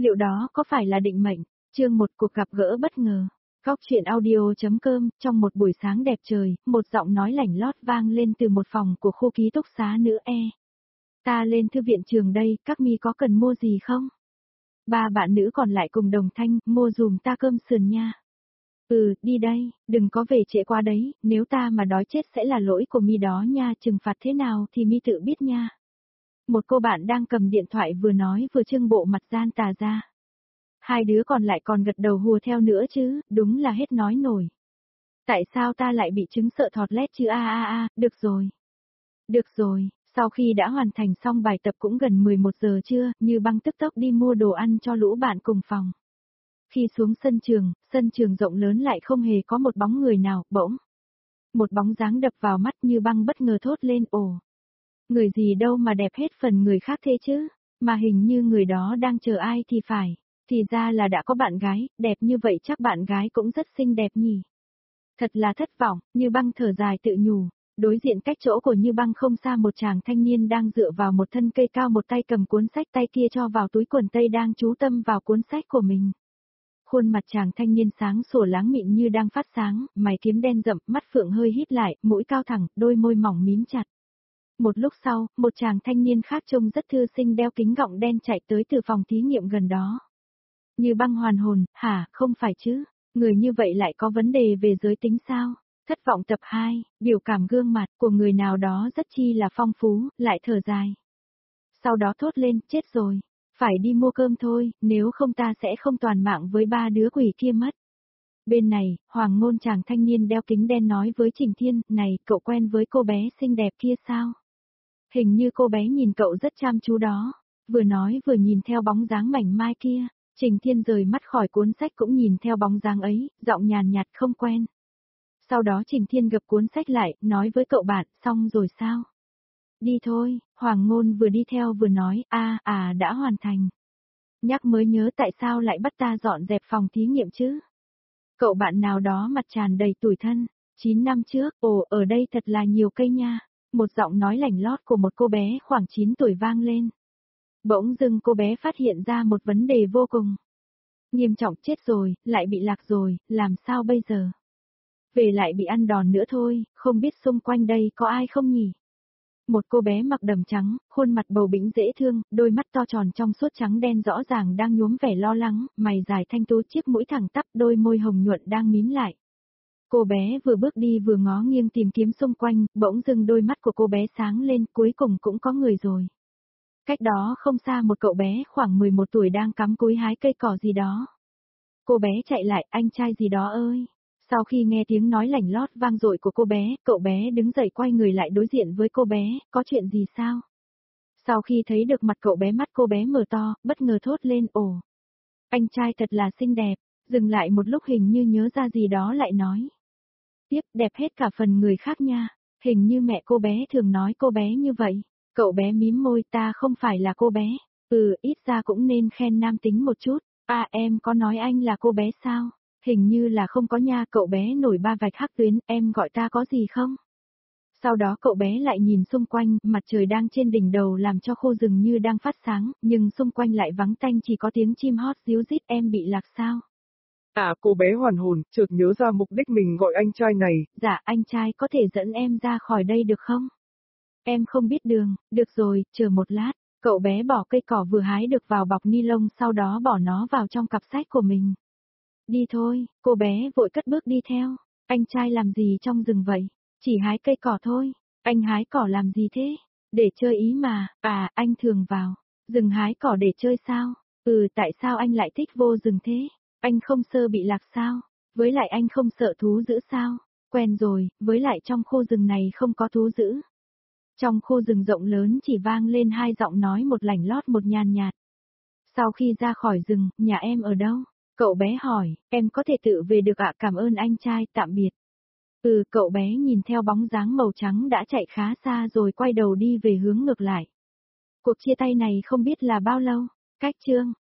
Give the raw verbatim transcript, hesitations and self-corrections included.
Liệu đó có phải là định mệnh? Chương một cuộc gặp gỡ bất ngờ. Góc truyện audio.com, trong một buổi sáng đẹp trời, một giọng nói lảnh lót vang lên từ một phòng của khu ký túc xá nữ E. Ta lên thư viện trường đây, các mi có cần mua gì không? Ba bạn nữ còn lại cùng đồng thanh, mua dùm ta cơm sườn nha. Ừ, đi đây, đừng có về trễ quá đấy, nếu ta mà đói chết sẽ là lỗi của mi đó nha, trừng phạt thế nào thì mi tự biết nha. Một cô bạn đang cầm điện thoại vừa nói vừa trưng bộ mặt gian tà ra. Hai đứa còn lại còn gật đầu hùa theo nữa chứ, đúng là hết nói nổi. Tại sao ta lại bị chứng sợ thọt lét chứ a a a, được rồi. Được rồi, sau khi đã hoàn thành xong bài tập cũng gần mười một giờ trưa, Như Băng tức tốc đi mua đồ ăn cho lũ bạn cùng phòng. Khi xuống sân trường, sân trường rộng lớn lại không hề có một bóng người nào, bỗng. Một bóng dáng đập vào mắt Như Băng bất ngờ thốt lên ồ. Người gì đâu mà đẹp hết phần người khác thế chứ, mà hình như người đó đang chờ ai thì phải, thì ra là đã có bạn gái, đẹp như vậy chắc bạn gái cũng rất xinh đẹp nhỉ. Thật là thất vọng, Như Băng thở dài tự nhủ, đối diện cách chỗ của Như Băng không xa một chàng thanh niên đang dựa vào một thân cây cao, một tay cầm cuốn sách, tay kia cho vào túi quần tây đang chú tâm vào cuốn sách của mình. Khuôn mặt chàng thanh niên sáng sủa láng mịn như đang phát sáng, mày kiếm đen rậm, mắt phượng hơi híp lại, mũi cao thẳng, đôi môi mỏng mím chặt. Một lúc sau, một chàng thanh niên khác trông rất thư sinh đeo kính gọng đen chạy tới từ phòng thí nghiệm gần đó. Như Băng hoàn hồn, hả, không phải chứ, người như vậy lại có vấn đề về giới tính sao? Thất vọng tập hai, biểu cảm gương mặt của người nào đó rất chi là phong phú, lại thở dài. Sau đó thốt lên, chết rồi, phải đi mua cơm thôi, nếu không ta sẽ không toàn mạng với ba đứa quỷ kia mất. Bên này, Hoàng Ngôn chàng thanh niên đeo kính đen nói với Trình Thiên, này, cậu quen với cô bé xinh đẹp kia sao? Hình như cô bé nhìn cậu rất chăm chú đó, vừa nói vừa nhìn theo bóng dáng mảnh mai kia, Trình Thiên rời mắt khỏi cuốn sách cũng nhìn theo bóng dáng ấy, giọng nhàn nhạt không quen. Sau đó Trình Thiên gập cuốn sách lại, nói với cậu bạn, xong rồi sao? Đi thôi, Hoàng Ngôn vừa đi theo vừa nói, a à đã hoàn thành. Nhắc mới nhớ tại sao lại bắt ta dọn dẹp phòng thí nghiệm chứ? Cậu bạn nào đó mặt tràn đầy tủi thân, chín năm trước, ồ, ở đây thật là nhiều cây nha. Một giọng nói lảnh lót của một cô bé khoảng chín tuổi vang lên. Bỗng dưng cô bé phát hiện ra một vấn đề vô cùng nghiêm trọng, chết rồi, lại bị lạc rồi, làm sao bây giờ? Về lại bị ăn đòn nữa thôi, không biết xung quanh đây có ai không nhỉ? Một cô bé mặc đầm trắng, khuôn mặt bầu bĩnh dễ thương, đôi mắt to tròn trong suốt trắng đen rõ ràng đang nhuốm vẻ lo lắng, mày dài thanh tú, chiếc mũi thẳng tắp, đôi môi hồng nhuận đang mím lại. Cô bé vừa bước đi vừa ngó nghiêng tìm kiếm xung quanh, bỗng dưng đôi mắt của cô bé sáng lên, cuối cùng cũng có người rồi. Cách đó không xa một cậu bé khoảng mười một tuổi đang cắm cúi hái cây cỏ gì đó. Cô bé chạy lại, anh trai gì đó ơi. Sau khi nghe tiếng nói lảnh lót vang dội của cô bé, cậu bé đứng dậy quay người lại đối diện với cô bé, có chuyện gì sao? Sau khi thấy được mặt cậu bé, mắt cô bé mở to, bất ngờ thốt lên ồ. Anh trai thật là xinh đẹp, dừng lại một lúc hình như nhớ ra gì đó lại nói. Tiếp, đẹp hết cả phần người khác nha, hình như mẹ cô bé thường nói cô bé như vậy. Cậu bé mím môi, ta không phải là cô bé, ừ, ít ra cũng nên khen nam tính một chút, à em có nói anh là cô bé sao? Hình như là không có nha, cậu bé nổi ba vạch hắc tuyến, em gọi ta có gì không? Sau đó cậu bé lại nhìn xung quanh, mặt trời đang trên đỉnh đầu làm cho khu rừng như đang phát sáng, nhưng xung quanh lại vắng tanh, chỉ có tiếng chim hót ríu rít. Em bị lạc sao? À, cô bé hoàn hồn, chợt nhớ ra mục đích mình gọi anh trai này. Dạ, anh trai có thể dẫn em ra khỏi đây được không? Em không biết đường, được rồi, chờ một lát. Cậu bé bỏ cây cỏ vừa hái được vào bọc ni lông, sau đó bỏ nó vào trong cặp sách của mình. Đi thôi, cô bé vội cất bước đi theo. Anh trai làm gì trong rừng vậy? Chỉ hái cây cỏ thôi. Anh hái cỏ làm gì thế? Để chơi ý mà, à, anh thường vào rừng hái cỏ để chơi sao? Ừ, tại sao anh lại thích vô rừng thế? Anh không sợ bị lạc sao? Với lại anh không sợ thú dữ sao? Quen rồi, với lại trong khu rừng này không có thú dữ. Trong khu rừng rộng lớn chỉ vang lên hai giọng nói, một lảnh lót một nhàn nhạt. Sau khi ra khỏi rừng, nhà em ở đâu? Cậu bé hỏi, em có thể tự về được ạ, cảm ơn anh trai, tạm biệt. Ừ, cậu bé nhìn theo bóng dáng màu trắng đã chạy khá xa rồi quay đầu đi về hướng ngược lại. Cuộc chia tay này không biết là bao lâu, cách chương.